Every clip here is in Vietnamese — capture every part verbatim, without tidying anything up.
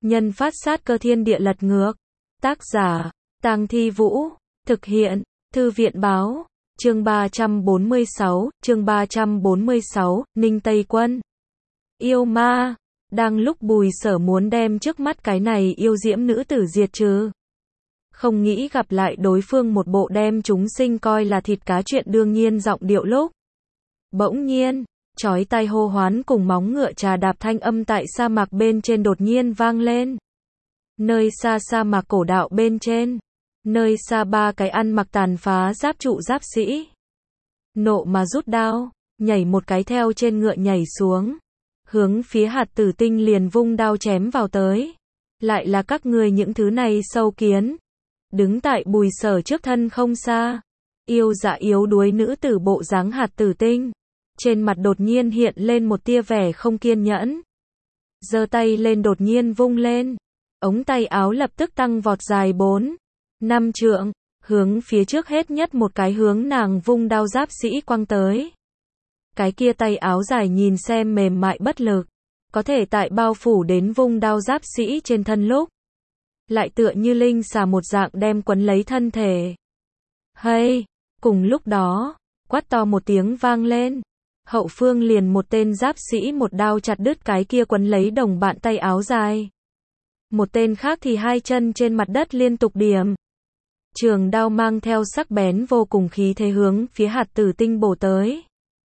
Nhân phát sát cơ thiên địa lật ngược. Tác giả, Tang Thi Vũ. Thực hiện, Thư viện Báo. Chương ba trăm bốn mươi sáu, chương ba trăm bốn mươi sáu, Ninh Tây Quân. Yêu ma. Đang lúc Bùi Sở muốn đem trước mắt cái này yêu diễm nữ tử diệt trừ. Không nghĩ gặp lại đối phương một bộ đem chúng sinh coi là thịt cá chuyện đương nhiên giọng điệu lúc. Bỗng nhiên, chói tai hô hoán cùng móng ngựa trà đạp thanh âm tại sa mạc bên trên đột nhiên vang lên. Nơi xa sa mạc cổ đạo bên trên. Nơi xa ba cái ăn mặc tàn phá giáp trụ giáp sĩ. Nộ mà rút đao, nhảy một cái theo trên ngựa nhảy xuống. Hướng phía Hạt Tử Tinh liền vung đao chém vào tới. Lại là các người những thứ này sâu kiến. Đứng tại Bùi Sở trước thân không xa. Yêu dạ yếu đuối nữ tử bộ dáng Hạt Tử Tinh. Trên mặt đột nhiên hiện lên một tia vẻ không kiên nhẫn. Giơ tay lên đột nhiên vung lên. Ống tay áo lập tức tăng vọt dài bốn, năm trượng, hướng phía trước hết nhất một cái hướng nàng vung đao giáp sĩ quăng tới. Cái kia tay áo dài nhìn xem mềm mại bất lực, có thể tại bao phủ đến vung đao giáp sĩ trên thân lúc. Lại tựa như linh xà một dạng đem quấn lấy thân thể. Hay, cùng lúc đó, quát to một tiếng vang lên. Hậu phương liền một tên giáp sĩ một đao chặt đứt cái kia quấn lấy đồng bạn tay áo dài. Một tên khác thì hai chân trên mặt đất liên tục điểm. Trường đao mang theo sắc bén vô cùng khí thế hướng phía Hạt Tử Tinh bổ tới.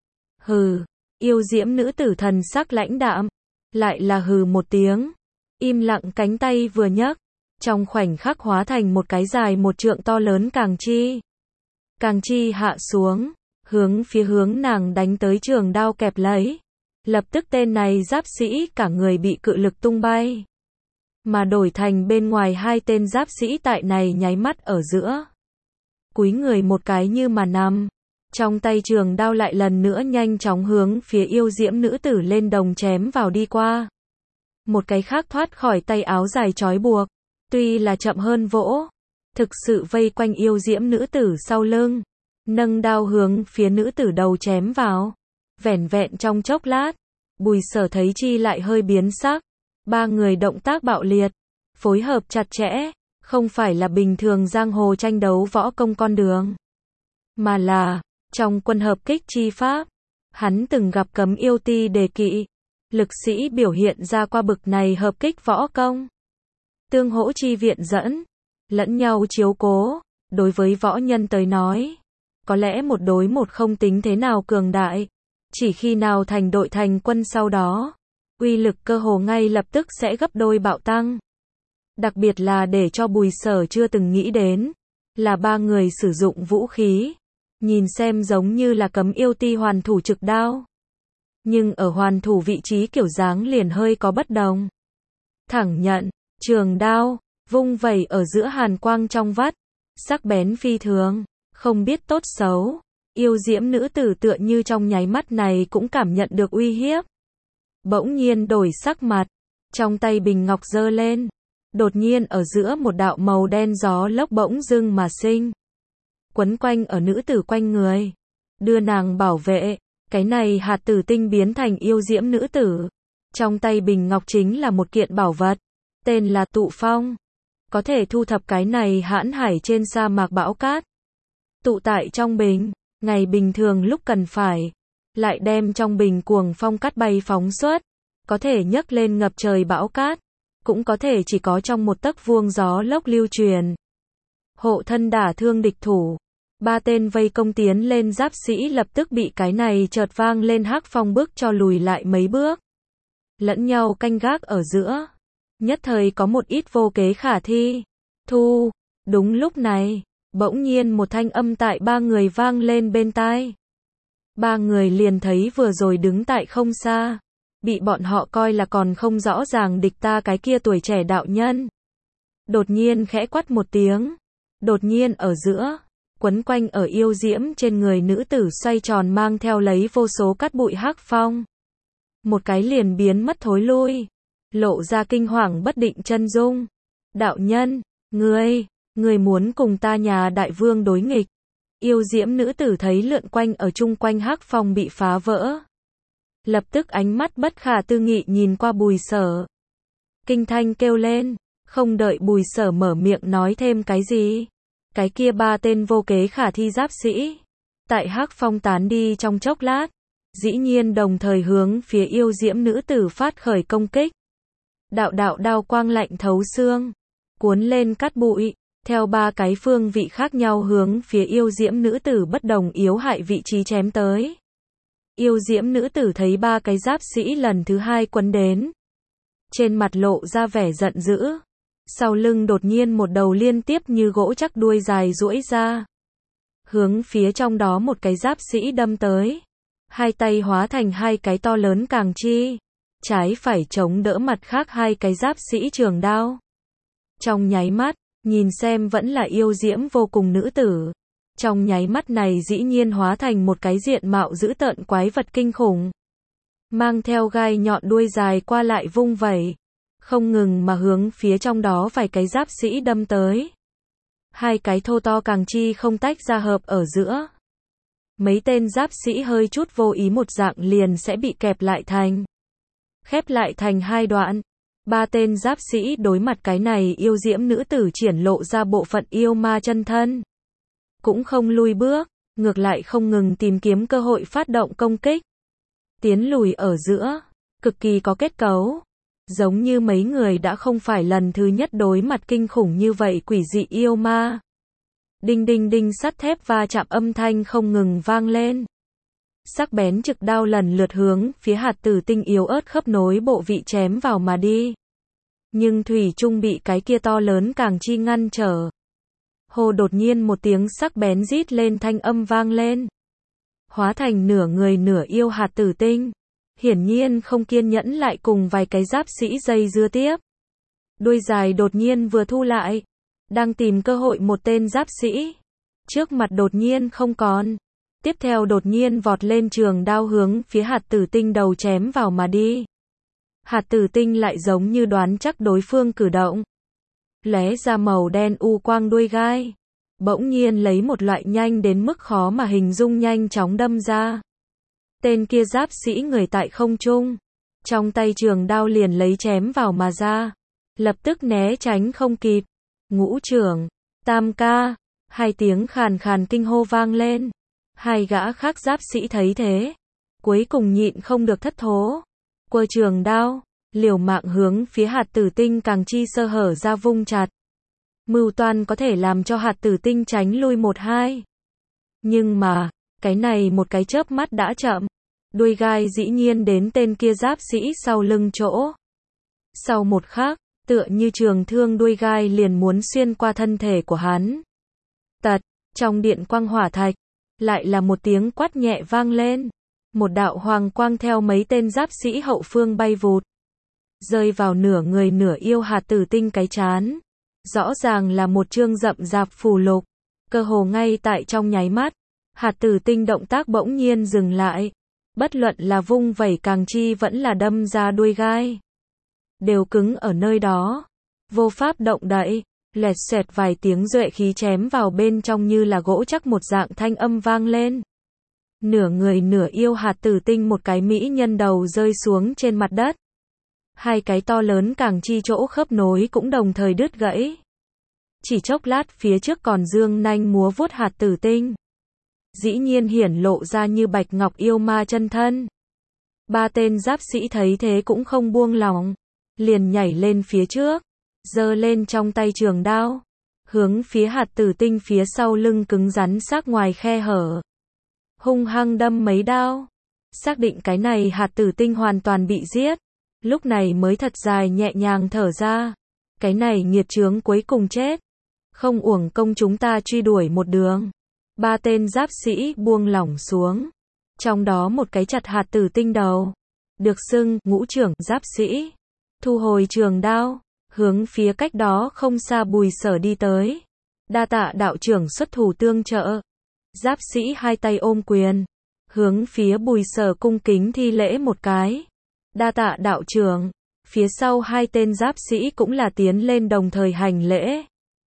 Hừ, yêu diễm nữ tử thần sắc lãnh đạm. Lại là hừ một tiếng. Im lặng cánh tay vừa nhấc. Trong khoảnh khắc hóa thành một cái dài một trượng to lớn càng chi. Càng chi hạ xuống. Hướng phía hướng nàng đánh tới trường đao kẹp lấy. Lập tức tên này giáp sĩ cả người bị cự lực tung bay. Mà đổi thành bên ngoài hai tên giáp sĩ tại này nháy mắt ở giữa. Cúi người một cái như mà nằm. Trong tay trường đao lại lần nữa nhanh chóng hướng phía yêu diễm nữ tử lên đồng chém vào đi qua. Một cái khác thoát khỏi tay áo dài trói buộc. Tuy là chậm hơn vỗ. Thực sự vây quanh yêu diễm nữ tử sau lưng. Nâng đao hướng phía nữ tử đầu chém vào. Vẻn vẹn trong chốc lát. Bùi Sở thấy chi lại hơi biến sắc. Ba người động tác bạo liệt, phối hợp chặt chẽ, không phải là bình thường giang hồ tranh đấu võ công con đường, mà là trong quân hợp kích chi pháp. Hắn từng gặp Cấm Yêu Ti đề kỵ, lực sĩ biểu hiện ra qua bực này hợp kích võ công. Tương hỗ chi viện dẫn, lẫn nhau chiếu cố, đối với võ nhân tới nói, có lẽ một đối một không tính thế nào cường đại, chỉ khi nào thành đội thành quân sau đó. Uy lực cơ hồ ngay lập tức sẽ gấp đôi bạo tăng. Đặc biệt là để cho Bùi Sở chưa từng nghĩ đến, là ba người sử dụng vũ khí. Nhìn xem giống như là Cấm Yêu Ti hoàn thủ trực đao. Nhưng ở hoàn thủ vị trí kiểu dáng liền hơi có bất đồng. Thẳng nhận, trường đao, vung vẩy ở giữa hàn quang trong vắt. Sắc bén phi thường, không biết tốt xấu. Yêu diễm nữ tử tựa như trong nháy mắt này cũng cảm nhận được uy hiếp. Bỗng nhiên đổi sắc mặt, trong tay bình ngọc giơ lên, đột nhiên ở giữa một đạo màu đen gió lốc bỗng dưng mà sinh, quấn quanh ở nữ tử quanh người, đưa nàng bảo vệ. Cái này Hạt Tử Tinh biến thành yêu diễm nữ tử, trong tay bình ngọc chính là một kiện bảo vật, tên là Tụ Phong, có thể thu thập cái này hãn hải trên sa mạc bão cát, tụ tại trong bình, ngày bình thường lúc cần phải. Lại đem trong bình cuồng phong cát bay phóng xuất, có thể nhấc lên ngập trời bão cát, cũng có thể chỉ có trong một tấc vuông gió lốc lưu truyền. Hộ thân đả thương địch thủ, ba tên vây công tiến lên giáp sĩ lập tức bị cái này chợt vang lên hắc phong bước cho lùi lại mấy bước. Lẫn nhau canh gác ở giữa, nhất thời có một ít vô kế khả thi. Thu, đúng lúc này, bỗng nhiên một thanh âm tại ba người vang lên bên tai. Ba người liền thấy vừa rồi đứng tại không xa, bị bọn họ coi là còn không rõ ràng địch ta cái kia tuổi trẻ đạo nhân. Đột nhiên khẽ quát một tiếng, đột nhiên ở giữa, quấn quanh ở yêu diễm trên người nữ tử xoay tròn mang theo lấy vô số cát bụi hắc phong. Một cái liền biến mất thối lui, lộ ra kinh hoàng bất định chân dung. Đạo nhân, ngươi, ngươi muốn cùng ta nhà đại vương đối nghịch. Yêu diễm nữ tử thấy lượn quanh ở chung quanh hắc phong bị phá vỡ. Lập tức ánh mắt bất khả tư nghị nhìn qua Bùi Sở. kinh thanh kêu lên, không đợi Bùi Sở mở miệng nói thêm cái gì. Cái kia ba tên vô kế khả thi giáp sĩ, tại Hắc Phong tán đi trong chốc lát, dĩ nhiên đồng thời hướng phía yêu diễm nữ tử phát khởi công kích. Đạo đạo đao quang lạnh thấu xương, cuốn lên cát bụi, theo ba cái phương vị khác nhau hướng phía yêu diễm nữ tử bất đồng yếu hại vị trí chém tới. Yêu diễm nữ tử thấy ba cái giáp sĩ lần thứ hai quấn đến, trên mặt lộ ra vẻ giận dữ, sau lưng đột nhiên một đầu liên tiếp như gỗ chắc đuôi dài duỗi ra, hướng phía trong đó một cái giáp sĩ đâm tới. Hai tay hóa thành hai cái to lớn càng chi, trái phải chống đỡ mặt khác hai cái giáp sĩ trường đao. Trong nháy mắt, nhìn xem vẫn là yêu diễm vô cùng nữ tử, trong nháy mắt này dĩ nhiên hóa thành một cái diện mạo dữ tợn quái vật kinh khủng, mang theo gai nhọn đuôi dài qua lại vung vẩy, không ngừng mà hướng phía trong đó vài cái giáp sĩ đâm tới. Hai cái thô to càng chi không tách ra hợp ở giữa. Mấy tên giáp sĩ hơi chút vô ý một dạng liền sẽ bị kẹp lại thành, khép lại thành hai đoạn. Ba tên giáp sĩ đối mặt cái này yêu diễm nữ tử triển lộ ra bộ phận yêu ma chân thân, cũng không lui bước, ngược lại không ngừng tìm kiếm cơ hội phát động công kích. Tiến lùi ở giữa, cực kỳ có kết cấu, giống như mấy người đã không phải lần thứ nhất đối mặt kinh khủng như vậy quỷ dị yêu ma. Đinh đinh đinh sắt thép va chạm âm thanh không ngừng vang lên. Sắc bén trực đao lần lượt hướng phía hạt tử tinh yếu ớt khớp nối bộ vị chém vào mà đi. Nhưng thủy chung bị cái kia to lớn càng chi ngăn trở. Hồ đột nhiên một tiếng sắc bén rít lên thanh âm vang lên. Hóa thành nửa người nửa yêu hạt tử tinh. Hiển nhiên không kiên nhẫn lại cùng vài cái giáp sĩ dây dưa tiếp. Đuôi dài đột nhiên vừa thu lại. Đang tìm cơ hội một tên giáp sĩ. Trước mặt đột nhiên không còn. Tiếp theo đột nhiên vọt lên trường đao hướng phía hạt tử tinh đầu chém vào mà đi. Hạt tử tinh lại giống như đoán chắc đối phương cử động. Lóe ra màu đen u quang đuôi gai. Bỗng nhiên lấy một loại nhanh đến mức khó mà hình dung nhanh chóng đâm ra. Tên kia giáp sĩ người tại không trung. Trong tay trường đao liền lấy chém vào mà ra. Lập tức né tránh không kịp. Ngũ trưởng, tam ca, hai tiếng khàn khàn kinh hô vang lên. Hai gã khác giáp sĩ thấy thế, cuối cùng nhịn không được thất thố. Quơ trường đao, liều mạng hướng phía hạt tử tinh càng chi sơ hở ra vung chặt. Mưu toan có thể làm cho hạt tử tinh tránh lui một hai. Nhưng mà, cái này một cái chớp mắt đã chậm. Đuôi gai dĩ nhiên đến tên kia giáp sĩ sau lưng chỗ. Sau một khắc, tựa như trường thương đuôi gai liền muốn xuyên qua thân thể của hắn. Tật, trong điện quang hỏa thạch, lại là một tiếng quát nhẹ vang lên. Một đạo hoàng quang theo mấy tên giáp sĩ hậu phương bay vụt. Rơi vào nửa người nửa yêu hạt tử tinh cái chán. Rõ ràng là một chương rậm rạp phù lục. Cơ hồ ngay tại trong nháy mắt. Hạt tử tinh động tác bỗng nhiên dừng lại. Bất luận là vung vẩy càng chi vẫn là đâm ra đuôi gai. Đều cứng ở nơi đó. Vô pháp động đậy. Lẹt xẹt vài tiếng duệ khí chém vào bên trong như là gỗ chắc một dạng thanh âm vang lên. Nửa người nửa yêu hạt tử tinh một cái mỹ nhân đầu rơi xuống trên mặt đất. Hai cái to lớn càng chi chỗ khớp nối cũng đồng thời đứt gãy. Chỉ chốc lát phía trước còn dương nanh múa vuốt hạt tử tinh. Dĩ nhiên hiển lộ ra như bạch ngọc yêu ma chân thân. Ba tên giáp sĩ thấy thế cũng không buông lỏng. Liền nhảy lên phía trước. Giơ lên trong tay trường đao. Hướng phía hạt tử tinh phía sau lưng cứng rắn xác ngoài khe hở. Hung hăng đâm mấy đao. Xác định cái này hạt tử tinh hoàn toàn bị giết. Lúc này mới thật dài nhẹ nhàng thở ra. Cái này nghiệt chướng cuối cùng chết. Không uổng công chúng ta truy đuổi một đường. Ba tên giáp sĩ buông lỏng xuống. Trong đó một cái chặt hạt tử tinh đầu. Được xưng ngũ trưởng giáp sĩ. Thu hồi trường đao. Hướng phía cách đó không xa Bùi Sở đi tới. Đa tạ đạo trưởng xuất thủ tương trợ. Giáp sĩ hai tay ôm quyền. Hướng phía Bùi Sở cung kính thi lễ một cái. Đa tạ đạo trưởng. Phía sau hai tên giáp sĩ cũng là tiến lên đồng thời hành lễ.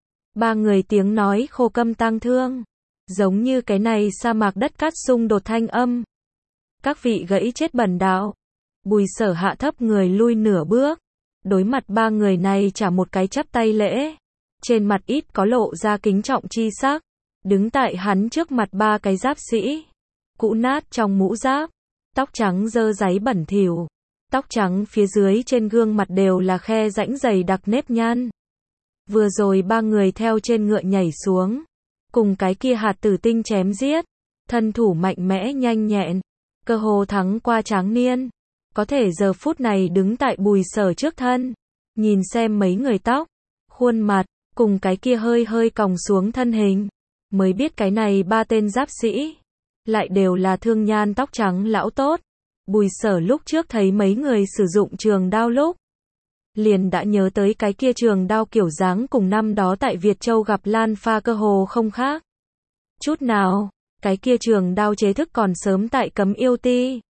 Ba người tiếng nói khô câm tang thương. Giống như cái này sa mạc đất cát xung đột thanh âm. Các vị gãy chết bần đạo. Bùi Sở hạ thấp người lui nửa bước. đối mặt ba người này trả một cái chắp tay lễ. Trên mặt ít có lộ ra kính trọng chi sắc. Đứng tại hắn trước mặt ba cái giáp sĩ. Cũ nát trong mũ giáp. Tóc trắng dơ dáy bẩn thỉu. Tóc trắng phía dưới trên gương mặt đều là khe rãnh dày đặc nếp nhăn. Vừa rồi ba người theo trên ngựa nhảy xuống. Cùng cái kia hạt tử tinh chém giết. Thân thủ mạnh mẽ nhanh nhẹn. Cơ hồ thắng qua Tráng Niên. Có thể giờ phút này đứng tại Bùi Sở trước thân. Nhìn xem mấy người tóc. Khuôn mặt. Cùng cái kia hơi hơi còng xuống thân hình. Mới biết cái này ba tên giáp sĩ. Lại đều là thương nhan tóc trắng lão tốt. Bùi Sở lúc trước thấy mấy người sử dụng trường đao lúc. Liền đã nhớ tới cái kia trường đao kiểu dáng cùng năm đó tại Việt Châu gặp Lan Pha cơ hồ không khác. Chút nào, cái kia trường đao chế thức còn sớm tại Cấm Yêu Ti.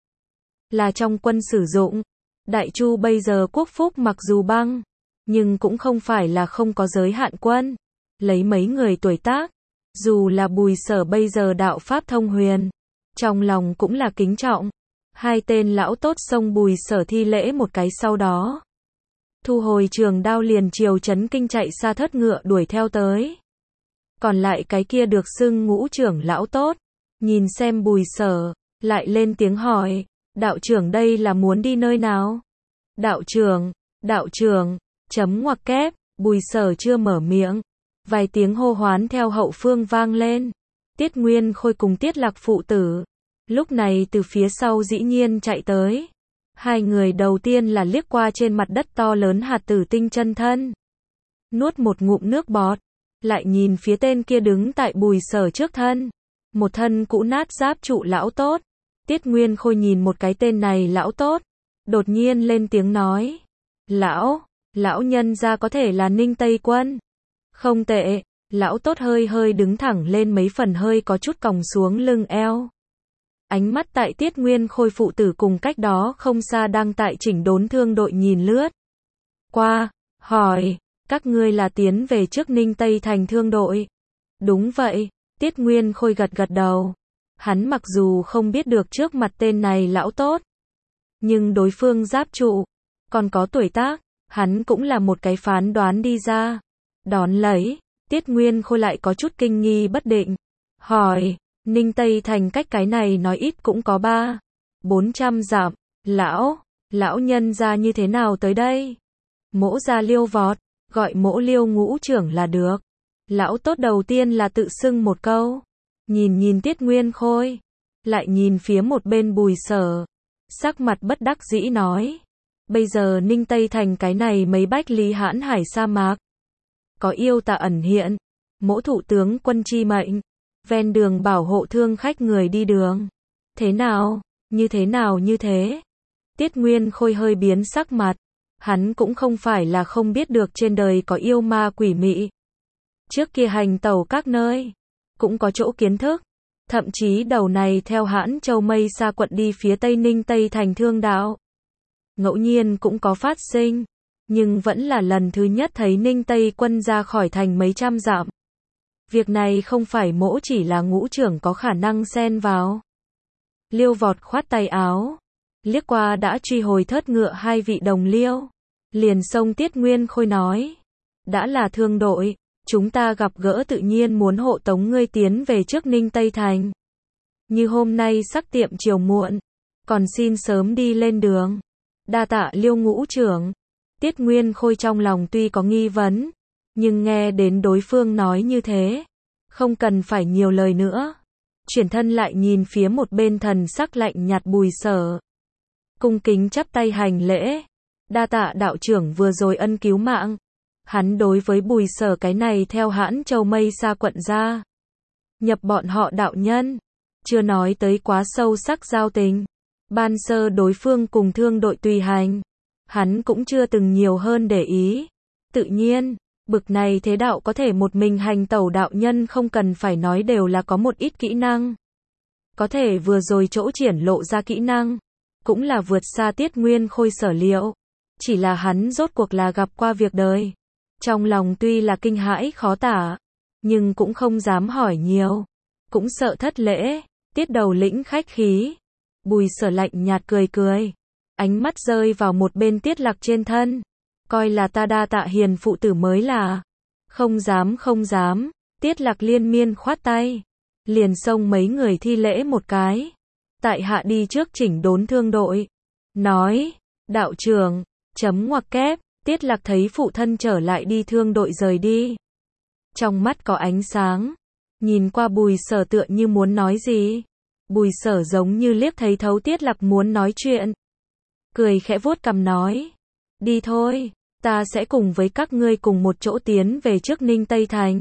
Là trong quân sử dụng. Đại Chu bây giờ quốc phúc mặc dù băng. Nhưng cũng không phải là không có giới hạn quân. Lấy mấy người tuổi tác. Dù là Bùi Sở bây giờ đạo pháp thông huyền. Trong lòng cũng là kính trọng. Hai tên lão tốt xông Bùi Sở thi lễ một cái sau đó. Thu hồi trường đao liền chiều chấn kinh chạy xa thất ngựa đuổi theo tới. Còn lại cái kia được xưng ngũ trưởng lão tốt. Nhìn xem Bùi Sở. Lại lên tiếng hỏi. Đạo trưởng đây là muốn đi nơi nào? Đạo trưởng. Đạo trưởng. Chấm ngoặc kép. Bùi Sở chưa mở miệng. Vài tiếng hô hoán theo hậu phương vang lên. Tiết Nguyên Khôi cùng Tiết Lạc phụ tử. Lúc này từ phía sau dĩ nhiên chạy tới. Hai người đầu tiên là liếc qua trên mặt đất to lớn hạt tử tinh chân thân. Nuốt một ngụm nước bọt. Lại nhìn phía tên kia đứng tại Bùi Sở trước thân. Một thân cũ nát giáp trụ lão tốt. Tiết Nguyên Khôi nhìn một cái tên này lão tốt. Đột nhiên lên tiếng nói. Lão, lão nhân gia có thể là Ninh Tây Quân. Không tệ, lão tốt hơi hơi đứng thẳng lên mấy phần hơi có chút còng xuống lưng eo. Ánh mắt tại Tiết Nguyên Khôi phụ tử cùng cách đó không xa đang tại chỉnh đốn thương đội nhìn lướt. Qua, hỏi, các ngươi là tiến về trước Ninh Tây thành thương đội. Đúng vậy, Tiết Nguyên Khôi gật gật đầu. Hắn mặc dù không biết được trước mặt tên này lão tốt. Nhưng đối phương giáp trụ, còn có tuổi tác, hắn cũng là một cái phán đoán đi ra. Đón lấy, Tiết Nguyên Khôi lại có chút kinh nghi bất định. Hỏi, Ninh Tây thành cách cái này nói ít cũng có ba, bốn trăm dặm. Lão, lão nhân ra như thế nào tới đây? Mỗ ra Liêu vọt, gọi mỗ Liêu ngũ trưởng là được. Lão tốt đầu tiên là tự xưng một câu. Nhìn nhìn Tiết Nguyên Khôi. Lại nhìn phía một bên Bùi Sở. Sắc mặt bất đắc dĩ nói. Bây giờ Ninh Tây thành cái này mấy bách lý hãn hải sa mạc. Có yêu tà ẩn hiện. Mỗ thủ tướng quân chi mệnh. Ven đường bảo hộ thương khách người đi đường. Thế nào? Như thế nào như thế? Tiết Nguyên Khôi hơi biến sắc mặt. Hắn cũng không phải là không biết được trên đời có yêu ma quỷ mị. Trước kia hành tẩu các nơi. Cũng có chỗ kiến thức. Thậm chí đầu này theo Hãn Châu Mây Sa quận đi phía Tây Ninh Tây thành thương đạo. Ngẫu nhiên cũng có phát sinh. Nhưng vẫn là lần thứ nhất thấy Ninh Tây quân ra khỏi thành mấy trăm dặm. Việc này không phải mỗ chỉ là ngũ trưởng có khả năng xen vào. Liêu vọt khoát tay áo. Liếc qua đã truy hồi thớt ngựa hai vị đồng liêu. Liền xông Tiết Nguyên Khôi nói. Đã là thương đội. Chúng ta gặp gỡ tự nhiên muốn hộ tống ngươi tiến về trước Ninh Tây thành. Như hôm nay sắc tiệm chiều muộn. Còn xin sớm đi lên đường. Đa tạ Liêu ngũ trưởng. Tiết Nguyên Khôi trong lòng tuy có nghi vấn. Nhưng nghe đến đối phương nói như thế. Không cần phải nhiều lời nữa. Chuyển thân lại nhìn phía một bên thần sắc lạnh nhạt Bùi Sở. Cung kính chắp tay hành lễ. Đa tạ đạo trưởng vừa rồi ân cứu mạng. Hắn đối với Bùi Sở cái này theo Hãn Châu Mây Sa quận ra. Nhập bọn họ đạo nhân. Chưa nói tới quá sâu sắc giao tình. Ban sơ đối phương cùng thương đội tùy hành. Hắn cũng chưa từng nhiều hơn để ý. Tự nhiên, bực này thế đạo có thể một mình hành tẩu đạo nhân không cần phải nói đều là có một ít kỹ năng. Có thể vừa rồi chỗ triển lộ ra kỹ năng. Cũng là vượt xa Tiết Nguyên Khôi sở liệu. Chỉ là hắn rốt cuộc là gặp qua việc đời. Trong lòng tuy là kinh hãi khó tả. Nhưng cũng không dám hỏi nhiều. Cũng sợ thất lễ. Tiết đầu lĩnh khách khí. Bùi Sở lạnh nhạt cười cười. Ánh mắt rơi vào một bên Tiết Lạc trên thân. coi là ta đa tạ hiền phụ tử mới là. Không dám không dám, Tiết Lạc liên miên khoát tay. Liền xông mấy người thi lễ một cái. Tại hạ đi trước chỉnh đốn thương đội. Nói, đạo trưởng, chấm ngoặc kép, Tiết Lạc thấy phụ thân trở lại đi thương đội rời đi. Trong mắt có ánh sáng. Nhìn qua Bùi Sở tựa như muốn nói gì. Bùi Sở giống như liếc thấy thấu Tiết Lạc muốn nói chuyện. Cười khẽ vuốt cằm nói. Đi thôi, ta sẽ cùng với các ngươi cùng một chỗ tiến về trước Ninh Tây Thành.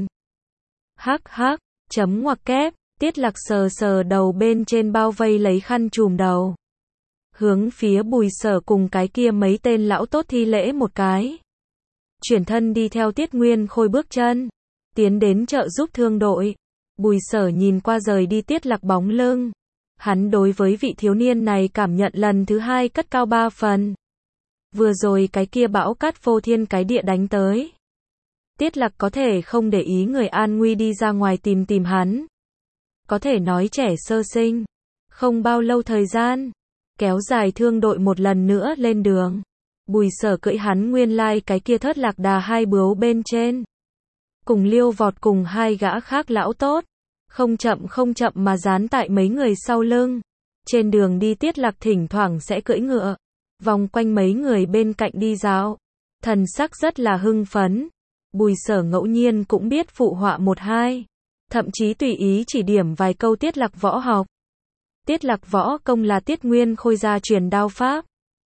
Hắc hắc, chấm ngoặc kép, Tiết Lạc sờ sờ đầu bên trên bao vây lấy khăn trùm đầu. Hướng phía Bùi Sở cùng cái kia mấy tên lão tốt thi lễ một cái. Chuyển thân đi theo Tiết Nguyên Khôi bước chân. Tiến đến trợ giúp thương đội. Bùi Sở nhìn qua rời đi Tiết Lạc bóng lưng. Hắn đối với vị thiếu niên này cảm nhận lần thứ hai cất cao ba phần. Vừa rồi cái kia bão cát phô thiên cái địa đánh tới. Tiết Lạc có thể không để ý người an nguy đi ra ngoài tìm tìm hắn. Có thể nói trẻ sơ sinh. Không bao lâu thời gian. Kéo dài thương đội một lần nữa lên đường. Bùi Sở cưỡi hắn nguyên lai cái kia thớt lạc đà hai bướu bên trên. Cùng liêu vọt cùng hai gã khác lão tốt. Không chậm không chậm mà dán tại mấy người sau lưng. Trên đường đi Tiết Lạc thỉnh thoảng sẽ cưỡi ngựa. Vòng quanh mấy người bên cạnh đi dạo. Thần sắc rất là hưng phấn. Bùi Sở ngẫu nhiên cũng biết phụ họa một hai. Thậm chí tùy ý chỉ điểm vài câu Tiết Lạc võ học. Tiết Lạc võ công là Tiết Nguyên Khôi gia truyền đao pháp.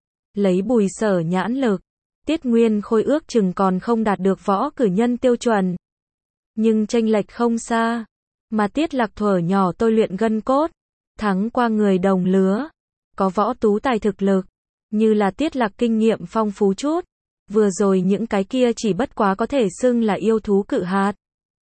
Lấy Bùi Sở nhãn lực. Tiết Nguyên Khôi ước chừng còn không đạt được võ cử nhân tiêu chuẩn. Nhưng chênh lệch không xa. Mà Tiết Lạc thuở nhỏ tôi luyện gân cốt. Thắng qua người đồng lứa. Có võ tú tài thực lực. Như là Tiết Lạc kinh nghiệm phong phú chút. Vừa rồi những cái kia chỉ bất quá có thể xưng là yêu thú cự hạt.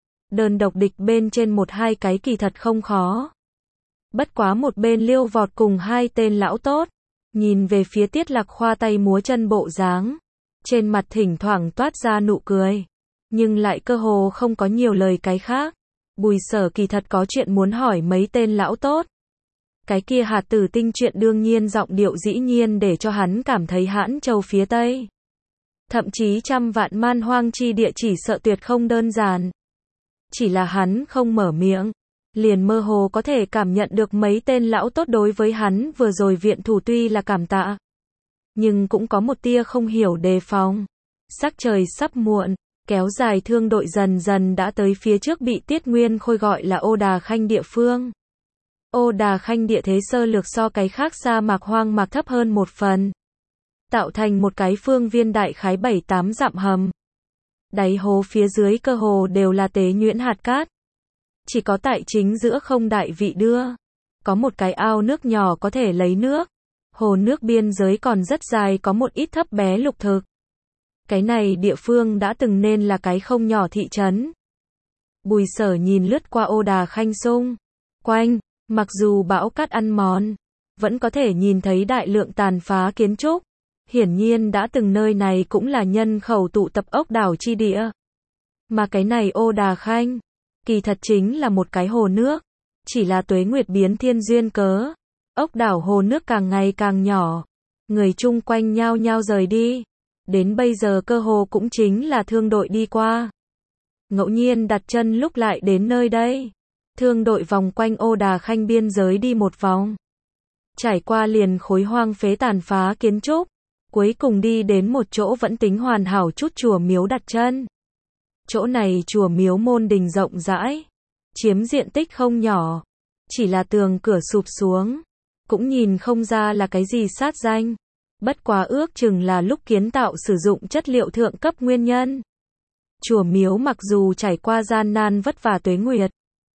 Đơn độc địch bên trên một hai cái kỳ thật không khó. Bất quá một bên liêu vọt cùng hai tên lão tốt. Nhìn về phía Tiết Lạc khoa tay múa chân bộ dáng. Trên mặt thỉnh thoảng toát ra nụ cười. Nhưng lại cơ hồ không có nhiều lời cái khác. Bùi Sở kỳ thật có chuyện muốn hỏi mấy tên lão tốt. Cái kia hạt tử tinh chuyện đương nhiên giọng điệu dĩ nhiên để cho hắn cảm thấy Hãn Châu phía Tây. Thậm chí trăm vạn man hoang chi địa chỉ sợ tuyệt không đơn giản. Chỉ là hắn không mở miệng. Liền mơ hồ có thể cảm nhận được mấy tên lão tốt đối với hắn vừa rồi viện thủ tuy là cảm tạ. Nhưng cũng có một tia không hiểu đề phòng. Sắc trời sắp muộn. Kéo dài thương đội dần dần đã tới phía trước bị Tiết Nguyên Khôi gọi là Ô Đà Khanh địa phương. Ô Đà Khanh địa thế sơ lược so cái khác sa mạc hoang mạc thấp hơn một phần. Tạo thành một cái phương viên đại khái bảy tám dặm hầm. Đáy hố phía dưới cơ hồ đều là tế nhuyễn hạt cát. Chỉ có tại chính giữa không đại vị đưa. Có một cái ao nước nhỏ có thể lấy nước. Hồ nước biên giới còn rất dài có một ít thấp bé lục thực. Cái này địa phương đã từng nên là cái không nhỏ thị trấn. Bùi Sở nhìn lướt qua Ô Đà Khanh xung quanh, mặc dù bão cát ăn mòn, vẫn có thể nhìn thấy đại lượng tàn phá kiến trúc. Hiển nhiên đã từng nơi này cũng là nhân khẩu tụ tập ốc đảo chi địa. Mà cái này Ô Đà Khanh, kỳ thật chính là một cái hồ nước. Chỉ là tuế nguyệt biến thiên duyên cớ. Ốc đảo hồ nước càng ngày càng nhỏ. Người chung quanh nhao nhao rời đi. Đến bây giờ cơ hồ cũng chính là thương đội đi qua. Ngẫu nhiên đặt chân lúc lại đến nơi đây. Thương đội vòng quanh Ô Đà Khanh biên giới đi một vòng. Trải qua liền khối hoang phế tàn phá kiến trúc. Cuối cùng đi đến một chỗ vẫn tính hoàn hảo chút chùa miếu đặt chân. Chỗ này chùa miếu môn đình rộng rãi. Chiếm diện tích không nhỏ. Chỉ là tường cửa sụp xuống. Cũng nhìn không ra là cái gì sát danh. Bất quá ước chừng là lúc kiến tạo sử dụng chất liệu thượng cấp nguyên nhân. Chùa miếu mặc dù trải qua gian nan vất vả tuế nguyệt.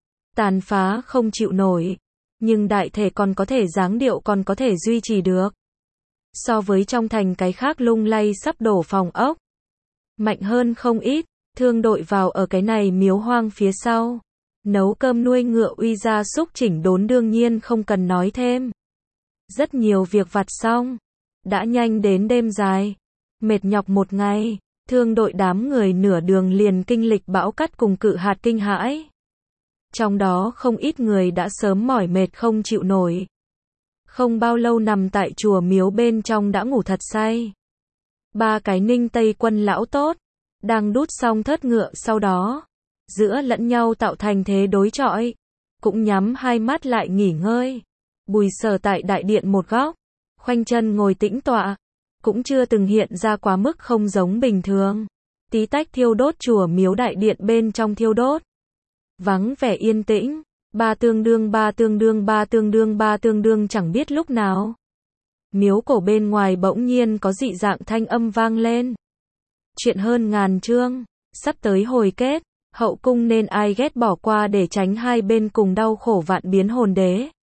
Tàn phá không chịu nổi. Nhưng đại thể còn có thể dáng điệu còn có thể duy trì được. So với trong thành cái khác lung lay sắp đổ phòng ốc. Mạnh hơn không ít. Thương đội vào ở cái này miếu hoang phía sau. Nấu cơm nuôi ngựa uy gia súc chỉnh đốn đương nhiên không cần nói thêm. Rất nhiều việc vặt xong. Đã nhanh đến đêm dài. Mệt nhọc một ngày. Thương đội đám người nửa đường liền kinh lịch bão cát cùng cự hạt kinh hãi. Trong đó không ít người đã sớm mỏi mệt không chịu nổi. Không bao lâu nằm tại chùa miếu bên trong đã ngủ thật say. Ba cái Ninh Tây Quân lão tốt, đang đút xong thớt ngựa sau đó, giữa lẫn nhau tạo thành thế đối chọi, cũng nhắm hai mắt lại nghỉ ngơi. Bùi Sở tại đại điện một góc, khoanh chân ngồi tĩnh tọa, cũng chưa từng hiện ra quá mức không giống bình thường. Tí tách thiêu đốt chùa miếu đại điện bên trong thiêu đốt. Vắng vẻ yên tĩnh, ba tương đương ba tương đương ba tương đương ba tương đương chẳng biết lúc nào. Miếu cổ bên ngoài bỗng nhiên có dị dạng thanh âm vang lên. Chuyện hơn ngàn chương, sắp tới hồi kết, hậu cung nên ai ghét bỏ qua để tránh hai bên cùng đau khổ vạn biến hồn đế.